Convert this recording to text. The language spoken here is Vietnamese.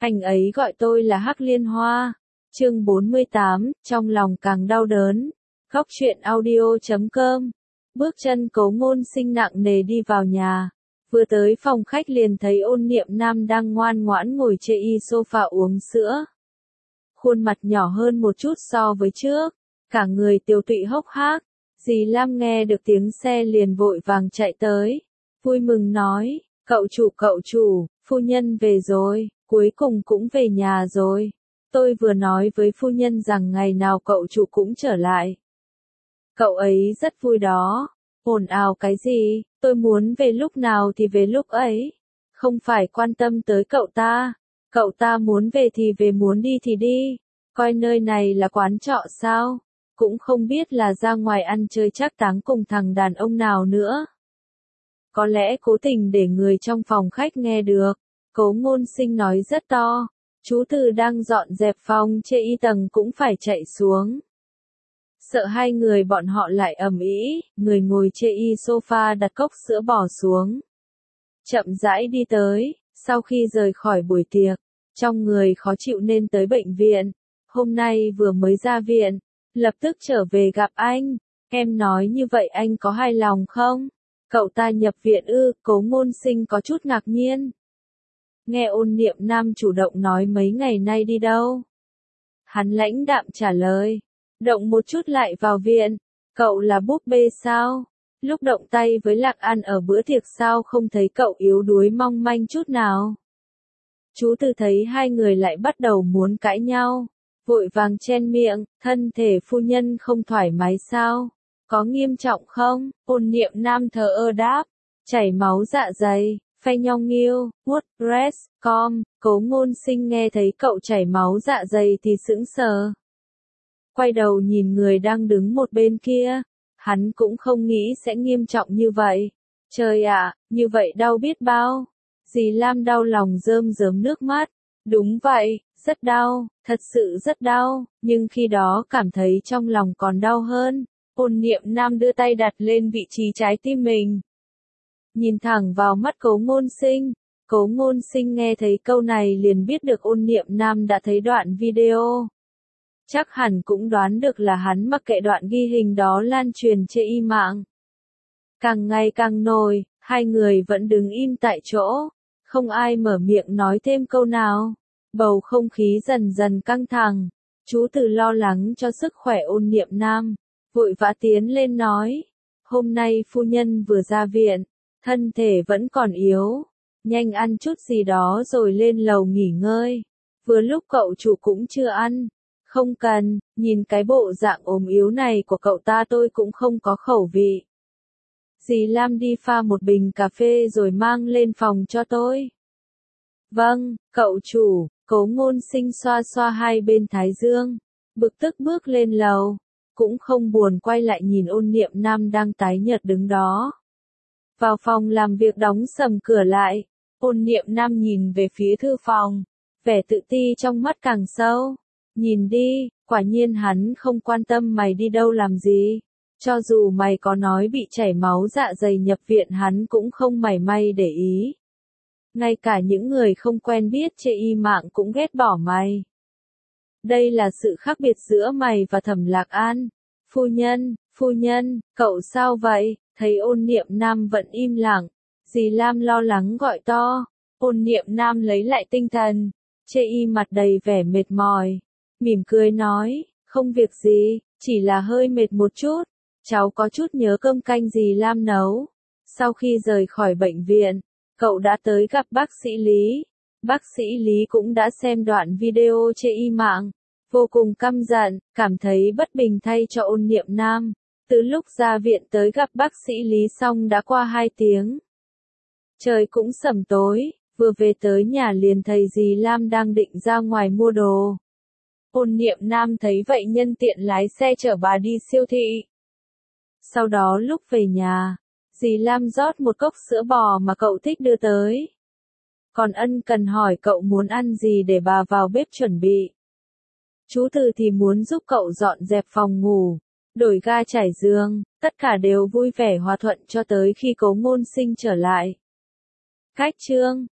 Anh ấy gọi tôi là Hắc Liên Hoa. Chương 48, trong lòng càng đau đớn. Góc truyện audio.com. Bước chân Cố Ngôn Sinh nặng nề đi vào nhà. Vừa tới phòng khách liền thấy Ôn Niệm Nam đang ngoan ngoãn ngồi trên sofa uống sữa. Khuôn mặt nhỏ hơn một chút so với trước, cả người tiều tụy hốc hác. Dì Lam nghe được tiếng xe liền vội vàng chạy tới, vui mừng nói, cậu chủ, phu nhân về rồi, cuối cùng cũng về nhà rồi. Tôi vừa nói với phu nhân rằng ngày nào cậu chủ cũng trở lại. Cậu ấy rất vui đó. Ồn ào cái gì, tôi muốn về lúc nào thì về lúc ấy. Không phải quan tâm tới cậu ta muốn về thì về, muốn đi thì đi. Coi nơi này là quán trọ sao? Cũng không biết là ra ngoài ăn chơi trác táng cùng thằng đàn ông nào nữa. Có lẽ cố tình để người trong phòng khách nghe được. Cố Ngôn Sinh nói rất to. Chú Từ đang dọn dẹp phòng trên tầng cũng phải chạy xuống. Sợ hai người bọn họ lại ầm ĩ, người ngồi trên sofa đặt cốc sữa bỏ xuống. Chậm rãi đi tới, sau khi rời khỏi buổi tiệc, trong người khó chịu nên tới bệnh viện. Hôm nay vừa mới ra viện, lập tức trở về gặp anh. Em nói như vậy anh có hài lòng không? Cậu ta nhập viện ư? Cố Ngôn Sinh có chút ngạc nhiên. Nghe Ôn Niệm Nam chủ động nói mấy ngày nay đi đâu. Hắn lãnh đạm trả lời. Động một chút lại vào viện. Cậu là búp bê sao? Lúc động tay với Lạc An ở bữa tiệc sao không thấy cậu yếu đuối mong manh chút nào? Chú Từ thấy hai người lại bắt đầu muốn cãi nhau, vội vàng chen miệng, thân thể phu nhân không thoải mái sao? Có nghiêm trọng không? Ôn Niệm Nam thờ ơ đáp, chảy máu dạ dày, phanh nhong nghiêu, com. Cố Ngôn Sinh nghe thấy cậu chảy máu dạ dày thì sững sờ. Quay đầu nhìn người đang đứng một bên kia, hắn cũng không nghĩ sẽ nghiêm trọng như vậy. Trời ạ, như vậy đau biết bao. Dì Lam đau lòng rơm rớm nước mắt. Đúng vậy, rất đau, thật sự rất đau, nhưng khi đó cảm thấy trong lòng còn đau hơn. Ôn Niệm Nam đưa tay đặt lên vị trí trái tim mình. Nhìn thẳng vào mắt Cố Ngôn Sinh. Cố Ngôn Sinh nghe thấy câu này liền biết được Ôn Niệm Nam đã thấy đoạn video. Chắc hẳn cũng đoán được là hắn mặc kệ đoạn ghi hình đó lan truyền trên mạng. Càng ngày càng nổi, hai người vẫn đứng im tại chỗ, không ai mở miệng nói thêm câu nào. Bầu không khí dần dần căng thẳng. Chú Từ lo lắng cho sức khỏe Ôn Niệm Nam, vội vã tiến lên nói, hôm nay phu nhân vừa ra viện, thân thể vẫn còn yếu, nhanh ăn chút gì đó rồi lên lầu nghỉ ngơi. Vừa lúc cậu chủ cũng chưa ăn. Không cần, nhìn cái bộ dạng ốm yếu này của cậu ta tôi cũng không có khẩu vị. Dì Lam đi pha một bình cà phê rồi mang lên phòng cho tôi. Vâng, cậu chủ. Cố Ngôn Sinh xoa xoa hai bên thái dương, bực tức bước lên lầu, cũng không buồn quay lại nhìn Ôn Niệm Nam đang tái nhợt đứng đó. Vào phòng làm việc đóng sầm cửa lại, Ôn Niệm Nam nhìn về phía thư phòng, vẻ tự ti trong mắt càng sâu. Nhìn đi, quả nhiên hắn không quan tâm mày đi đâu làm gì. Cho dù mày có nói bị chảy máu dạ dày nhập viện hắn cũng không mảy may để ý. Ngay cả những người không quen biết trên mạng cũng ghét bỏ mày. Đây là sự khác biệt giữa mày và Thẩm Lạc An. Phu nhân, cậu sao vậy? Thấy Ôn Niệm Nam vẫn im lặng, dì Lam lo lắng gọi to. Ôn Niệm Nam lấy lại tinh thần, trên mặt đầy vẻ mệt mỏi, mỉm cười nói, không việc gì, chỉ là hơi mệt một chút. Cháu có chút nhớ cơm canh dì Lam nấu. Sau khi rời khỏi bệnh viện, cậu đã tới gặp bác sĩ Lý. Bác sĩ Lý cũng đã xem đoạn video trên mạng, vô cùng căm giận, cảm thấy bất bình thay cho Ôn Niệm Nam. Từ lúc ra viện tới gặp bác sĩ Lý xong đã qua 2 tiếng. Trời cũng sẩm tối, vừa về tới nhà liền thấy dì Lam đang định ra ngoài mua đồ. Ôn Niệm Nam thấy vậy nhân tiện lái xe chở bà đi siêu thị. Sau đó lúc về nhà, dì Lam rót một cốc sữa bò mà cậu thích đưa tới. Còn ân cần hỏi cậu muốn ăn gì để bà vào bếp chuẩn bị. Chú Từ thì muốn giúp cậu dọn dẹp phòng ngủ, đổi ga trải giường, tất cả đều vui vẻ hòa thuận cho tới khi Cố Ngôn Sinh trở lại. Cách chương